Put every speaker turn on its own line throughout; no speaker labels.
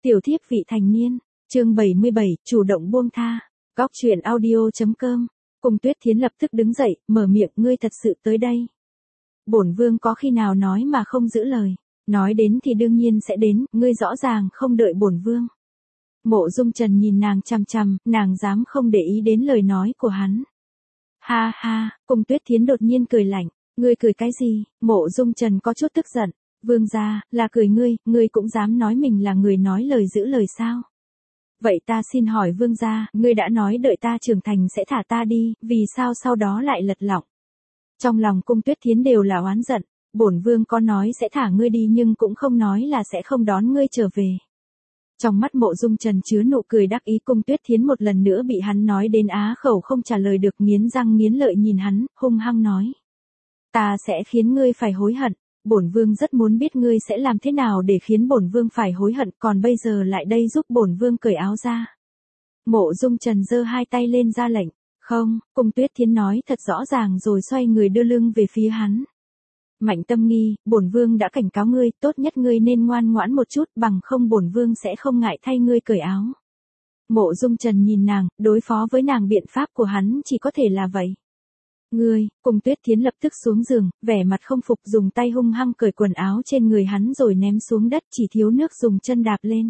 Tiểu thiếp vị thành niên, chương 77, chủ động buông tha. Góc truyện audio.com. Cung Tuyết Thiến lập tức đứng dậy, mở miệng, ngươi thật sự tới đây. Bổn vương có khi nào nói mà không giữ lời, nói đến thì đương nhiên sẽ đến, ngươi rõ ràng không đợi bổn vương. Mộ Dung Trần nhìn nàng chằm chằm, nàng dám không để ý đến lời nói của hắn. Ha ha, Cung Tuyết Thiến đột nhiên cười lạnh, ngươi cười cái gì? Mộ Dung Trần có chút tức giận. Vương gia, là cười ngươi cũng dám nói mình là người nói lời giữ lời sao? Vậy ta xin hỏi vương gia, ngươi đã nói đợi ta trưởng thành sẽ thả ta đi, vì sao sau đó lại lật lọng? Trong lòng Cung Tuyết Thiến đều là oán giận, bổn vương có nói sẽ thả ngươi đi nhưng cũng không nói là sẽ không đón ngươi trở về. Trong mắt Mộ Dung Trần chứa nụ cười đắc ý. Cung Tuyết Thiến một lần nữa bị hắn nói đến á khẩu không trả lời được, nghiến răng nghiến lợi nhìn hắn, hung hăng nói. Ta sẽ khiến ngươi phải hối hận. Bổn vương rất muốn biết ngươi sẽ làm thế nào để khiến bổn vương phải hối hận, còn bây giờ lại đây giúp bổn vương cởi áo ra. Mộ Dung Trần giơ hai tay lên ra lệnh. Không, Cung Tuyết Thiến nói thật rõ ràng rồi xoay người đưa lưng về phía hắn. Mạnh Tâm Nghi, bổn vương đã cảnh cáo ngươi, tốt nhất ngươi nên ngoan ngoãn một chút, bằng không bổn vương sẽ không ngại thay ngươi cởi áo. Mộ Dung Trần nhìn nàng, đối phó với nàng biện pháp của hắn chỉ có thể là vậy. Ngươi, Cung Tuyết Thiến lập tức xuống giường, vẻ mặt không phục, dùng tay hung hăng cởi quần áo trên người hắn rồi ném xuống đất, chỉ thiếu nước dùng chân đạp lên.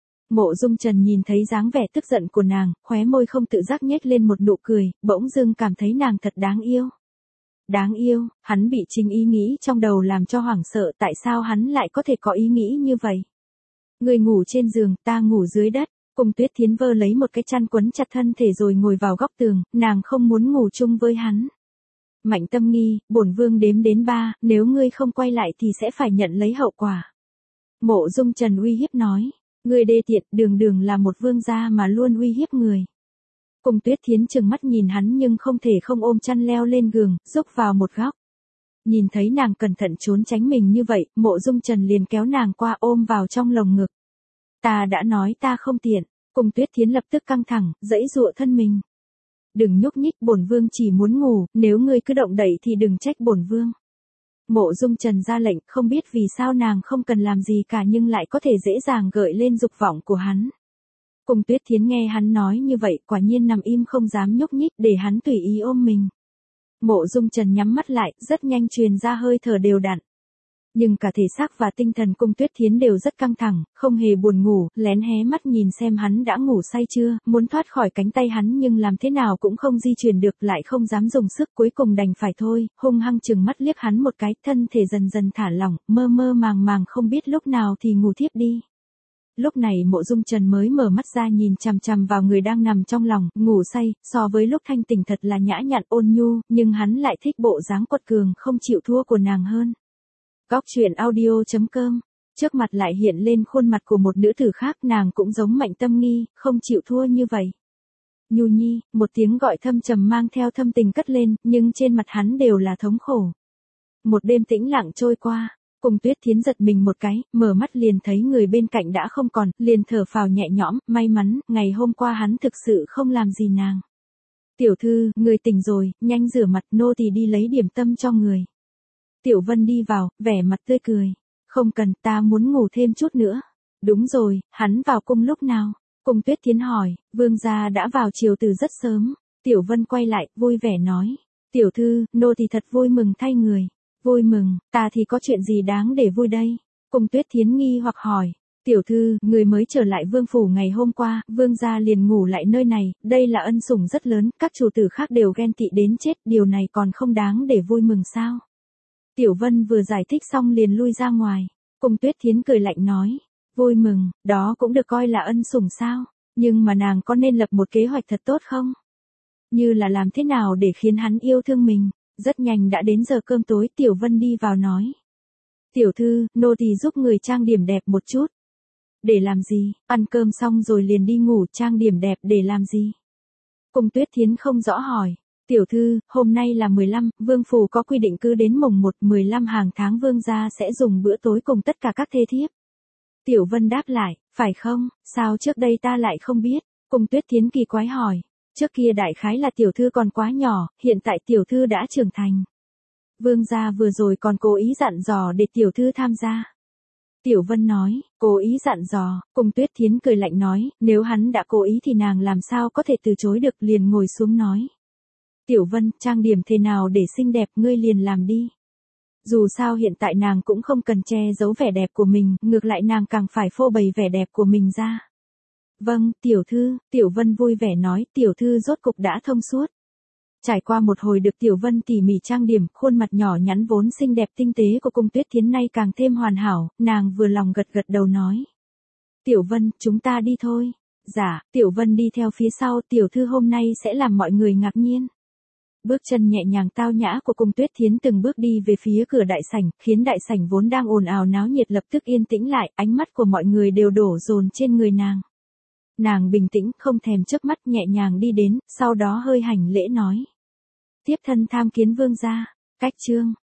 Mộ Dung Trần nhìn thấy dáng vẻ tức giận của nàng, khóe môi không tự giác nhếch lên một nụ cười, bỗng dưng cảm thấy nàng thật đáng yêu. Đáng yêu, hắn bị chính ý nghĩ trong đầu làm cho hoảng sợ, tại sao hắn lại có thể có ý nghĩ như vậy? Ngươi ngủ trên giường, ta ngủ dưới đất. Cung Tuyết Thiến vơ lấy một cái chăn quấn chặt thân thể rồi ngồi vào góc tường, nàng không muốn ngủ chung với hắn. Mạnh Tâm Nghi, bổn vương đếm đến 3, nếu ngươi không quay lại thì sẽ phải nhận lấy hậu quả. Mộ Dung Trần uy hiếp nói, ngươi đê tiện, đường là một vương gia mà luôn uy hiếp người. Cung Tuyết Thiến trừng mắt nhìn hắn nhưng không thể không ôm chăn leo lên giường, rúc vào một góc. Nhìn thấy nàng cẩn thận trốn tránh mình như vậy, Mộ Dung Trần liền kéo nàng qua ôm vào trong lồng ngực. Ta đã nói ta không tiện. Cung Tuyết Thiến lập tức căng thẳng, giãy giụa thân mình. Đừng nhúc nhích, bổn vương chỉ muốn ngủ, nếu ngươi cứ động đậy thì đừng trách bổn vương. Mộ Dung Trần ra lệnh, không biết vì sao nàng không cần làm gì cả nhưng lại có thể dễ dàng gợi lên dục vọng của hắn. Cung Tuyết Thiến nghe hắn nói như vậy, quả nhiên nằm im không dám nhúc nhích, để hắn tùy ý ôm mình. Mộ Dung Trần nhắm mắt lại, rất nhanh truyền ra hơi thở đều đặn. Nhưng cả thể xác và tinh thần Cung Tuyết Thiến đều rất căng thẳng, không hề buồn ngủ, lén hé mắt nhìn xem hắn đã ngủ say chưa, muốn thoát khỏi cánh tay hắn nhưng làm thế nào cũng không di chuyển được, lại không dám dùng sức, cuối cùng đành phải thôi, hung hăng chừng mắt liếc hắn một cái, thân thể dần dần thả lỏng, mơ mơ màng màng không biết lúc nào thì ngủ thiếp đi. Lúc này Mộ Dung Trần mới mở mắt ra nhìn chằm chằm vào người đang nằm trong lòng, ngủ say, so với lúc thanh tỉnh thật là nhã nhặn ôn nhu, nhưng hắn lại thích bộ dáng quật cường không chịu thua của nàng hơn. Góc truyện audio.com. Trước mặt lại hiện lên khuôn mặt của một nữ tử khác, nàng cũng giống Mạnh Tâm Nghi, không chịu thua như vậy. Nhu Nhi, một tiếng gọi thâm trầm mang theo thâm tình cất lên, nhưng trên mặt hắn đều là thống khổ. Một đêm tĩnh lặng trôi qua, Cung Tuyết Thiến giật mình một cái, mở mắt liền thấy người bên cạnh đã không còn, liền thở phào nhẹ nhõm, may mắn, ngày hôm qua hắn thực sự không làm gì nàng. Tiểu thư, người tỉnh rồi, nhanh rửa mặt, nô tỳ đi lấy điểm tâm cho người. Tiểu Vân đi vào, vẻ mặt tươi cười. Không cần, ta muốn ngủ thêm chút nữa. Đúng rồi, hắn vào cung lúc nào? Cung Tuyết Thiến hỏi, vương gia đã vào chiều từ rất sớm. Tiểu Vân quay lại, vui vẻ nói. Tiểu thư, nô thì thật vui mừng thay người. Vui mừng, ta thì có chuyện gì đáng để vui đây? Cung Tuyết Thiến nghi hoặc hỏi. Tiểu thư, người mới trở lại vương phủ ngày hôm qua, vương gia liền ngủ lại nơi này, đây là ân sủng rất lớn, các chủ tử khác đều ghen tị đến chết, điều này còn không đáng để vui mừng sao? Tiểu Vân vừa giải thích xong liền lui ra ngoài. Cung Tuyết Thiến cười lạnh nói, vui mừng, đó cũng được coi là ân sủng sao, nhưng mà nàng có nên lập một kế hoạch thật tốt không? Như là làm thế nào để khiến hắn yêu thương mình. Rất nhanh đã đến giờ cơm tối, Tiểu Vân đi vào nói. Tiểu thư, nô tỳ giúp người trang điểm đẹp một chút. Để làm gì? Ăn cơm xong rồi liền đi ngủ, trang điểm đẹp để làm gì? Cung Tuyết Thiến không rõ hỏi. Tiểu thư, hôm nay là 15, vương phủ có quy định cứ đến mùng 1, 15 hàng tháng vương gia sẽ dùng bữa tối cùng tất cả các thê thiếp. Tiểu Vân đáp lại, phải không, sao trước đây ta lại không biết? Cung Tuyết Thiến kỳ quái hỏi, trước kia đại khái là tiểu thư còn quá nhỏ, hiện tại tiểu thư đã trưởng thành. Vương gia vừa rồi còn cố ý dặn dò để tiểu thư tham gia. Tiểu Vân nói, cố ý dặn dò, Cung Tuyết Thiến cười lạnh nói, nếu hắn đã cố ý thì nàng làm sao có thể từ chối được, liền ngồi xuống nói. Tiểu Vân, trang điểm thế nào để xinh đẹp ngươi liền làm đi. Dù sao hiện tại nàng cũng không cần che giấu vẻ đẹp của mình, ngược lại nàng càng phải phô bày vẻ đẹp của mình ra. Vâng, tiểu thư, Tiểu Vân vui vẻ nói, tiểu thư rốt cục đã thông suốt. Trải qua một hồi được Tiểu Vân tỉ mỉ trang điểm, khuôn mặt nhỏ nhắn vốn xinh đẹp tinh tế của Cung Tuyết Thiến nay càng thêm hoàn hảo, nàng vừa lòng gật gật đầu nói. Tiểu Vân, chúng ta đi thôi. Dạ, Tiểu Vân đi theo phía sau, tiểu thư hôm nay sẽ làm mọi người ngạc nhiên. Bước chân nhẹ nhàng tao nhã của Cung Tuyết Thiến từng bước đi về phía cửa đại sảnh, khiến đại sảnh vốn đang ồn ào náo nhiệt lập tức yên tĩnh lại, ánh mắt của mọi người đều đổ dồn trên người nàng. Nàng bình tĩnh, không thèm chớp mắt, nhẹ nhàng đi đến, sau đó hơi hành lễ nói. Tiếp thân tham kiến vương gia. Cách chương